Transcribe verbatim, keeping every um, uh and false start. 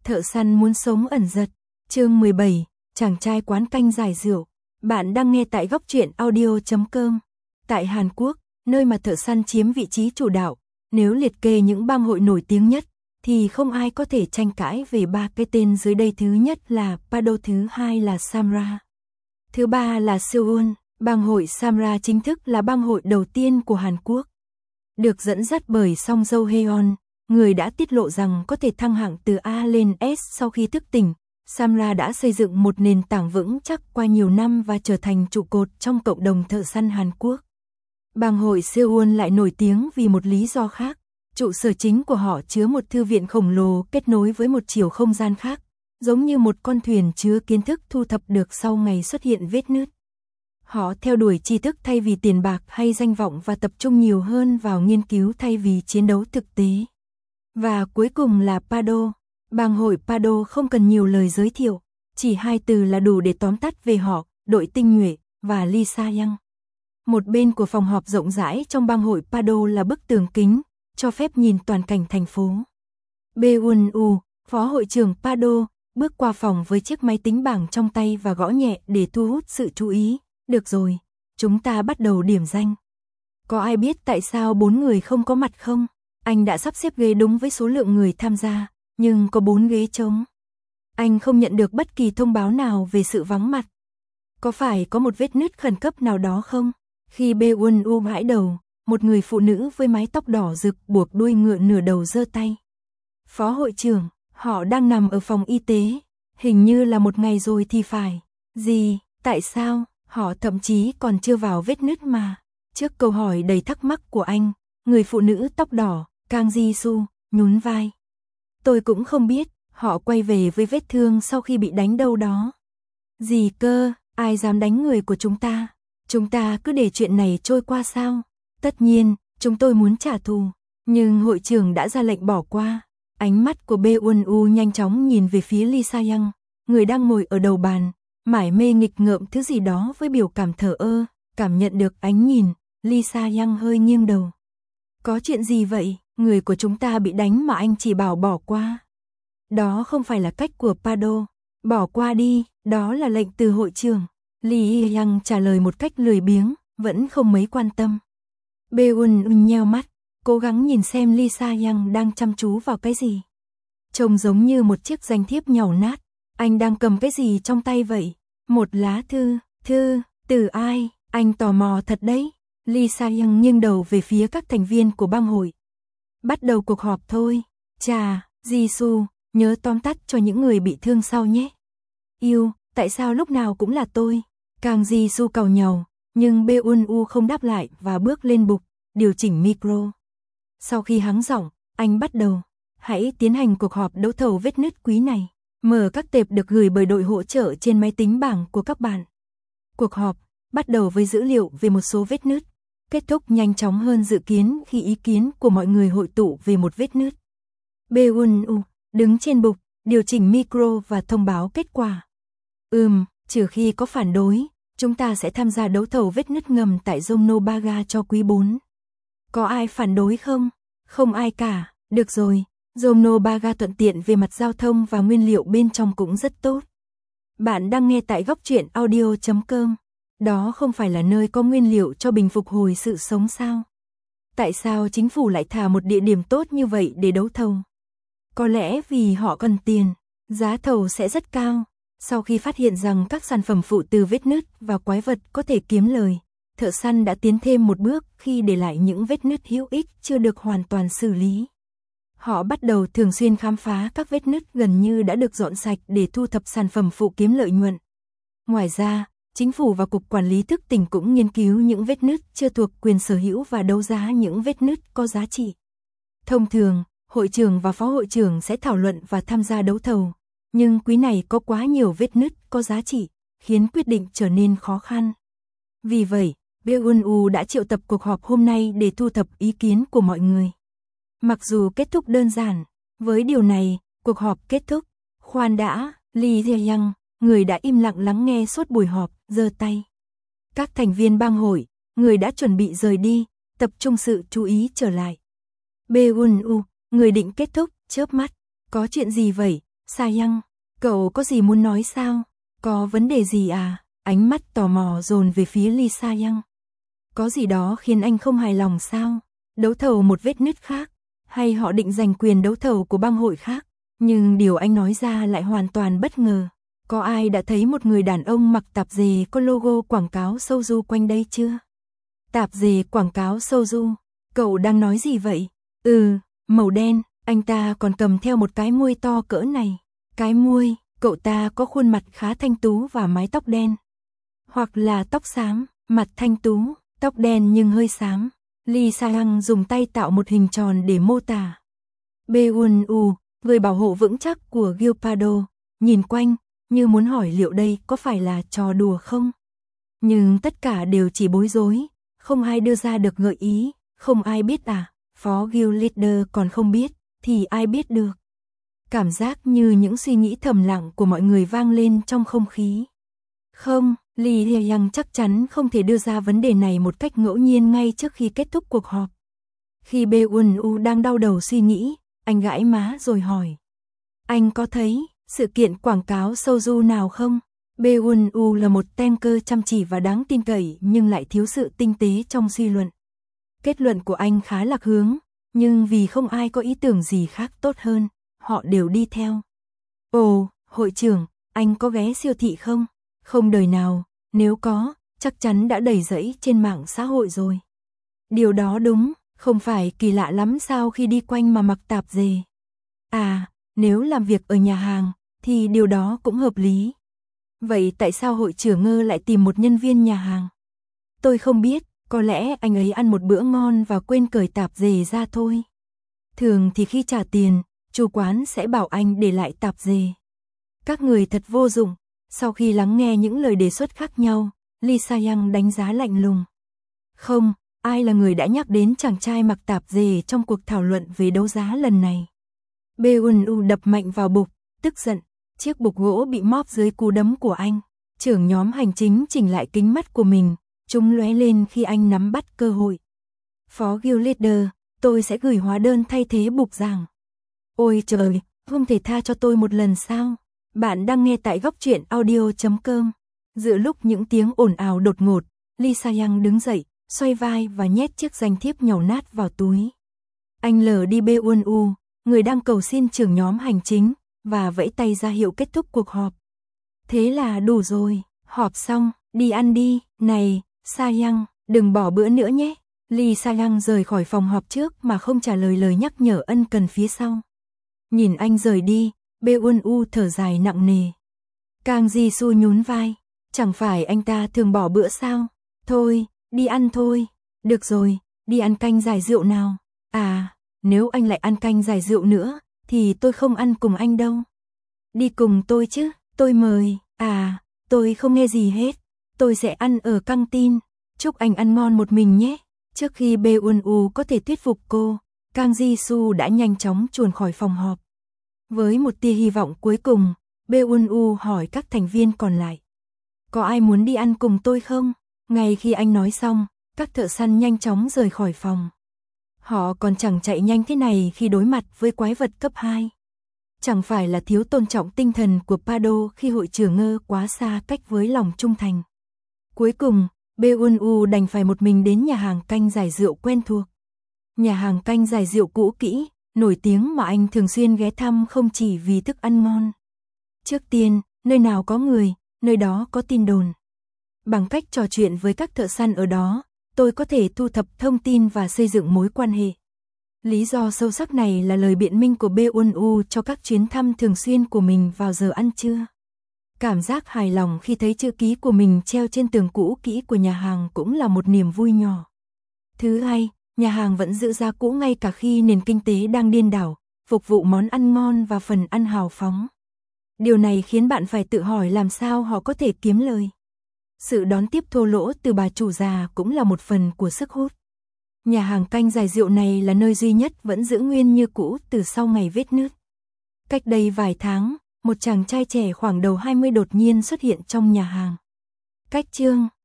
Thợ săn muốn sống ẩn giật. Chương mười bảy, chàng trai quán canh giải rượu. Bạn đang nghe tại góc truyện audio chấm com. Tại Hàn Quốc, nơi mà thợ săn chiếm vị trí chủ đạo, nếu liệt kê những bang hội nổi tiếng nhất, thì không ai có thể tranh cãi về ba cái tên dưới đây. Thứ nhất là Pado, thứ hai là Samra, thứ ba là Seoul. Bang hội Samra chính thức là bang hội đầu tiên của Hàn Quốc. Được dẫn dắt bởi Song Jo Heon, người đã tiết lộ rằng có thể thăng hạng từ A lên S sau khi thức tỉnh. Samra đã xây dựng một nền tảng vững chắc qua nhiều năm và trở thành trụ cột trong cộng đồng thợ săn Hàn Quốc. Bang hội Seoul lại nổi tiếng vì một lý do khác. Trụ sở chính của họ chứa một thư viện khổng lồ kết nối với một chiều không gian khác, giống như một con thuyền chứa kiến thức thu thập được sau ngày xuất hiện vết nứt. Họ theo đuổi tri thức thay vì tiền bạc hay danh vọng và tập trung nhiều hơn vào nghiên cứu thay vì chiến đấu thực tế. Và cuối cùng là Pado. Bang hội Pado không cần nhiều lời giới thiệu, chỉ hai từ là đủ để tóm tắt về họ, đội tinh nhuệ và Lee Sa-young. Một bên của phòng họp rộng rãi trong bang hội Pado là bức tường kính, cho phép nhìn toàn cảnh thành phố. Beun-woo, phó hội trưởng Pado, bước qua phòng với chiếc máy tính bảng trong tay và gõ nhẹ để thu hút sự chú ý. Được rồi, chúng ta bắt đầu điểm danh. Có ai biết tại sao bốn người không có mặt không? Anh đã sắp xếp ghế đúng với số lượng người tham gia, nhưng có bốn ghế trống. Anh không nhận được bất kỳ thông báo nào về sự vắng mặt. Có phải có một vết nứt khẩn cấp nào đó không? Khi Beun-woo gãi đầu, một người phụ nữ với mái tóc đỏ rực buộc đuôi ngựa nửa đầu giơ tay. Phó hội trưởng, họ đang nằm ở phòng y tế, hình như là một ngày rồi thì phải. Gì, tại sao, họ thậm chí còn chưa vào vết nứt mà. Trước câu hỏi đầy thắc mắc của anh, người phụ nữ tóc đỏ, Kang Ji-soo, nhún vai. Tôi cũng không biết, họ quay về với vết thương sau khi bị đánh đâu đó. Gì cơ, ai dám đánh người của chúng ta? Chúng ta cứ để chuyện này trôi qua sao? Tất nhiên, chúng tôi muốn trả thù, nhưng hội trưởng đã ra lệnh bỏ qua. Ánh mắt của Beun-woo nhanh chóng nhìn về phía Lee Sa-young, người đang ngồi ở đầu bàn, mải mê nghịch ngợm thứ gì đó với biểu cảm thờ ơ. Cảm nhận được ánh nhìn, Lee Sa-young hơi nghiêng đầu. Có chuyện gì vậy? Người của chúng ta bị đánh mà anh chỉ bảo bỏ qua. Đó không phải là cách của Pado. Bỏ qua đi, đó là lệnh từ hội trưởng. Lee Sa-young trả lời một cách lười biếng, vẫn không mấy quan tâm. Beun nheo mắt, cố gắng nhìn xem Lee Sa-young đang chăm chú vào cái gì. Trông giống như một chiếc danh thiếp nhàu nát. Anh đang cầm cái gì trong tay vậy? Một lá thư. Thư, từ ai? Anh tò mò thật đấy. Lee Sa-young nghiêng đầu về phía các thành viên của bang hội. Bắt đầu cuộc họp thôi. Chà, Ji-soo, nhớ tóm tắt cho những người bị thương sau nhé. Yêu, tại sao lúc nào cũng là tôi? Kang Ji-soo càu nhàu, nhưng Beun-woo không đáp lại và bước lên bục, điều chỉnh micro. Sau khi hắng giọng, anh bắt đầu. Hãy tiến hành cuộc họp đấu thầu vết nứt quý này. Mở các tệp được gửi bởi đội hỗ trợ trên máy tính bảng của các bạn. Cuộc họp bắt đầu với dữ liệu về một số vết nứt, kết thúc nhanh chóng hơn dự kiến khi ý kiến của mọi người hội tụ về một vết nứt. Beun-woo đứng trên bục, điều chỉnh micro và thông báo kết quả. Ừm, trừ khi có phản đối, chúng ta sẽ tham gia đấu thầu vết nứt ngầm tại Jongno-baga cho quý bốn. Có ai phản đối không? Không ai cả, được rồi. Jongno-baga thuận tiện về mặt giao thông và nguyên liệu bên trong cũng rất tốt. Bạn đang nghe tại góc truyện audio chấm com. Đó không phải là nơi có nguyên liệu cho bình phục hồi sự sống sao? Tại sao chính phủ lại thả một địa điểm tốt như vậy để đấu thầu? Có lẽ vì họ cần tiền, giá thầu sẽ rất cao. Sau khi phát hiện rằng các sản phẩm phụ từ vết nứt và quái vật có thể kiếm lời, thợ săn đã tiến thêm một bước khi để lại những vết nứt hữu ích chưa được hoàn toàn xử lý. Họ bắt đầu thường xuyên khám phá các vết nứt gần như đã được dọn sạch để thu thập sản phẩm phụ kiếm lợi nhuận. Ngoài ra, chính phủ và Cục Quản lý thức tỉnh cũng nghiên cứu những vết nứt chưa thuộc quyền sở hữu và đấu giá những vết nứt có giá trị. Thông thường, hội trưởng và phó hội trưởng sẽ thảo luận và tham gia đấu thầu, nhưng quý này có quá nhiều vết nứt có giá trị, khiến quyết định trở nên khó khăn. Vì vậy, Beun-woo đã triệu tập cuộc họp hôm nay để thu thập ý kiến của mọi người. Mặc dù kết thúc đơn giản, với điều này, cuộc họp kết thúc. Khoan đã, Lee Sa-young, người đã im lặng lắng nghe suốt buổi họp, giơ tay. Các thành viên bang hội, người đã chuẩn bị rời đi, tập trung sự chú ý trở lại. Beun-woo, người định kết thúc, chớp mắt. Có chuyện gì vậy? Sa Yang, cậu có gì muốn nói sao? Có vấn đề gì à? Ánh mắt tò mò dồn về phía Lee Sa Yang. Có gì đó khiến anh không hài lòng sao? Đấu thầu một vết nứt khác, hay họ định giành quyền đấu thầu của bang hội khác? Nhưng điều anh nói ra lại hoàn toàn bất ngờ. Có ai đã thấy một người đàn ông mặc tạp dề có logo quảng cáo soju quanh đây chưa? Tạp dề quảng cáo soju? Cậu đang nói gì vậy? Ừ, màu đen, anh ta còn cầm theo một cái muôi to cỡ này. Cái muôi, cậu ta có khuôn mặt khá thanh tú và mái tóc đen. Hoặc là tóc xám, mặt thanh tú, tóc đen nhưng hơi xám. Lee Sa Yang dùng tay tạo một hình tròn để mô tả. Beun-woo, người bảo hộ vững chắc của Gilpado, nhìn quanh, như muốn hỏi liệu đây có phải là trò đùa không? Nhưng tất cả đều chỉ bối rối, không ai đưa ra được gợi ý, không ai biết à, phó guild leader còn không biết, thì ai biết được. Cảm giác như những suy nghĩ thầm lặng của mọi người vang lên trong không khí. Không, Lee Yang chắc chắn không thể đưa ra vấn đề này một cách ngẫu nhiên ngay trước khi kết thúc cuộc họp. Khi Beun-woo đang đau đầu suy nghĩ, anh gãi má rồi hỏi. Anh có thấy sự kiện quảng cáo soju nào không? Beun-woo là một tanker chăm chỉ và đáng tin cậy nhưng lại thiếu sự tinh tế trong suy luận. Kết luận của anh khá lạc hướng, nhưng vì không ai có ý tưởng gì khác tốt hơn, họ đều đi theo. Ồ, hội trưởng, anh có ghé siêu thị không? Không đời nào, nếu có, chắc chắn đã đầy rẫy trên mạng xã hội rồi. Điều đó đúng, không phải kỳ lạ lắm sao khi đi quanh mà mặc tạp dề. À, nếu làm việc ở nhà hàng, thì điều đó cũng hợp lý. Vậy tại sao hội trưởng Ngơ lại tìm một nhân viên nhà hàng? Tôi không biết, có lẽ anh ấy ăn một bữa ngon và quên cởi tạp dề ra thôi. Thường thì khi trả tiền, chủ quán sẽ bảo anh để lại tạp dề. Các người thật vô dụng. Sau khi lắng nghe những lời đề xuất khác nhau, Lee Sa Yang đánh giá lạnh lùng. Không, ai là người đã nhắc đến chàng trai mặc tạp dề trong cuộc thảo luận về đấu giá lần này? Beun-woo đập mạnh vào bục, tức giận, chiếc bục gỗ bị móp dưới cú đấm của anh. Trưởng nhóm hành chính chỉnh lại kính mắt của mình, chúng lóe lên khi anh nắm bắt cơ hội. Phó guild leader, tôi sẽ gửi hóa đơn thay thế bục giảng. Ôi trời, không thể tha cho tôi một lần sao? Bạn đang nghe tại góc truyện audio chấm com. Giữa lúc những tiếng ồn ào đột ngột, Lee Sa Yang đứng dậy, xoay vai và nhét chiếc danh thiếp nhàu nát vào túi. Anh lờ đi Beun-woo, người đang cầu xin trưởng nhóm hành chính, và vẫy tay ra hiệu kết thúc cuộc họp. Thế là đủ rồi, họp xong, đi ăn đi, này, Sa Yang, đừng bỏ bữa nữa nhé. Lee Sa Yang rời khỏi phòng họp trước mà không trả lời lời nhắc nhở ân cần phía sau. Nhìn anh rời đi, Beun-woo thở dài nặng nề. Kang Ji-soo nhún vai, chẳng phải anh ta thường bỏ bữa sao? Thôi, đi ăn thôi. Được rồi, đi ăn canh giải rượu nào. À, nếu anh lại ăn canh giải rượu nữa, thì tôi không ăn cùng anh đâu. Đi cùng tôi chứ, tôi mời. À, tôi không nghe gì hết. Tôi sẽ ăn ở căng tin. Chúc anh ăn ngon một mình nhé. Trước khi Beun-woo có thể thuyết phục cô, Kang Ji-soo đã nhanh chóng chuồn khỏi phòng họp. Với một tia hy vọng cuối cùng, Beun-woo hỏi các thành viên còn lại. Có ai muốn đi ăn cùng tôi không? Ngay khi anh nói xong, các thợ săn nhanh chóng rời khỏi phòng. Họ còn chẳng chạy nhanh thế này khi đối mặt với quái vật cấp hai. Chẳng phải là thiếu tôn trọng tinh thần của Pado khi hội trưởng Ngơ quá xa cách với lòng trung thành. Cuối cùng, Beun-woo đành phải một mình đến nhà hàng canh giải rượu quen thuộc. Nhà hàng canh giải rượu cũ kỹ, nổi tiếng mà anh thường xuyên ghé thăm không chỉ vì thức ăn ngon. Trước tiên, nơi nào có người, nơi đó có tin đồn. Bằng cách trò chuyện với các thợ săn ở đó, tôi có thể thu thập thông tin và xây dựng mối quan hệ. Lý do sâu sắc này là lời biện minh của Beun-woo cho các chuyến thăm thường xuyên của mình vào giờ ăn trưa. Cảm giác hài lòng khi thấy chữ ký của mình treo trên tường cũ kỹ của nhà hàng cũng là một niềm vui nhỏ. Thứ hai, nhà hàng vẫn giữ giá cũ ngay cả khi nền kinh tế đang điên đảo, phục vụ món ăn ngon và phần ăn hào phóng. Điều này khiến bạn phải tự hỏi làm sao họ có thể kiếm lời. Sự đón tiếp thô lỗ từ bà chủ già cũng là một phần của sức hút. Nhà hàng canh giải rượu này là nơi duy nhất vẫn giữ nguyên như cũ từ sau ngày vết nứt. Cách đây vài tháng, một chàng trai trẻ khoảng đầu hai mươi đột nhiên xuất hiện trong nhà hàng. Cách chương